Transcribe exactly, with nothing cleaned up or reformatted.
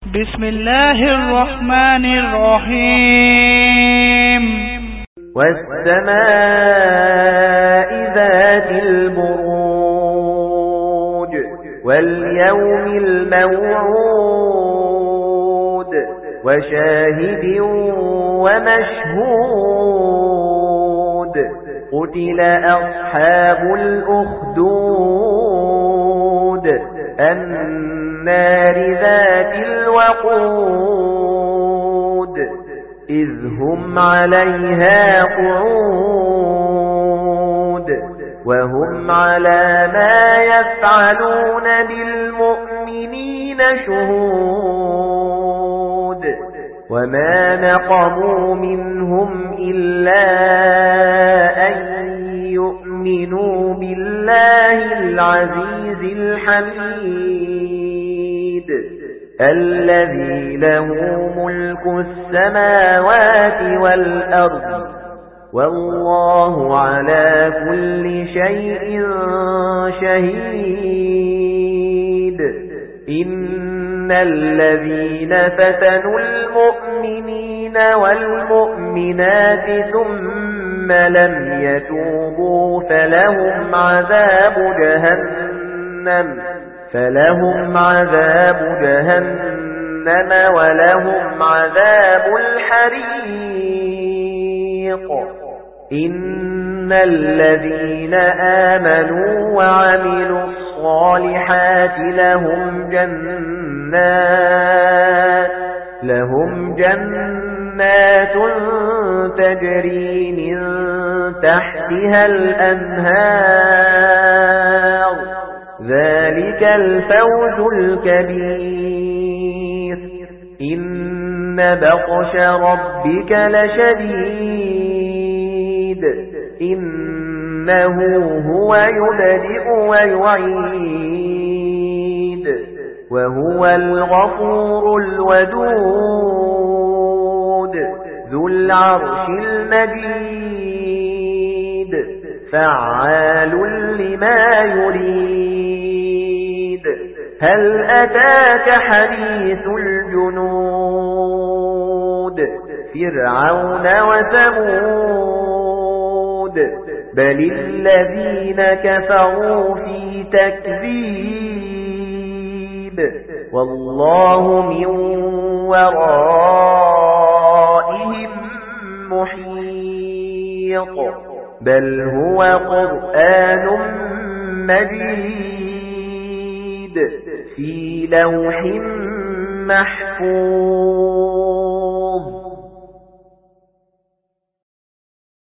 بسم الله الرحمن الرحيم والسماء ذات البروج واليوم الموعود وشاهد ومشهود قتل أصحاب الأخدود النار ذات الوقود إذ هم عليها قعود وهم على ما يفعلون بالمؤمنين شهود وما نقموا منهم إلا أن يؤمنوا بالله العزيز الحميد الذي له ملك السماوات والأرض والله على كل شيء شهيد إن الذين فتنوا المؤمنين والمؤمنات ثم لم يتوبوا فلهم عذاب جهنم فلهم عذاب جهنم ولهم عذاب الحريق إن الذين آمنوا وعملوا الصالحات لهم جنات لهم جنات تجري من تحتها الأنهار ذلك الفوز الكبير إن بطش ربك لشديد إنه هو يبدئ ويعيد وهو الغفور الودود ذو العرش المجيد فعال لما يريد هل أتاك حديث الجنود فرعون وثمود بل الذين كفروا في تكذيب والله من ورائهم محيط بل هو قرآن مجيد في لوح محفوظ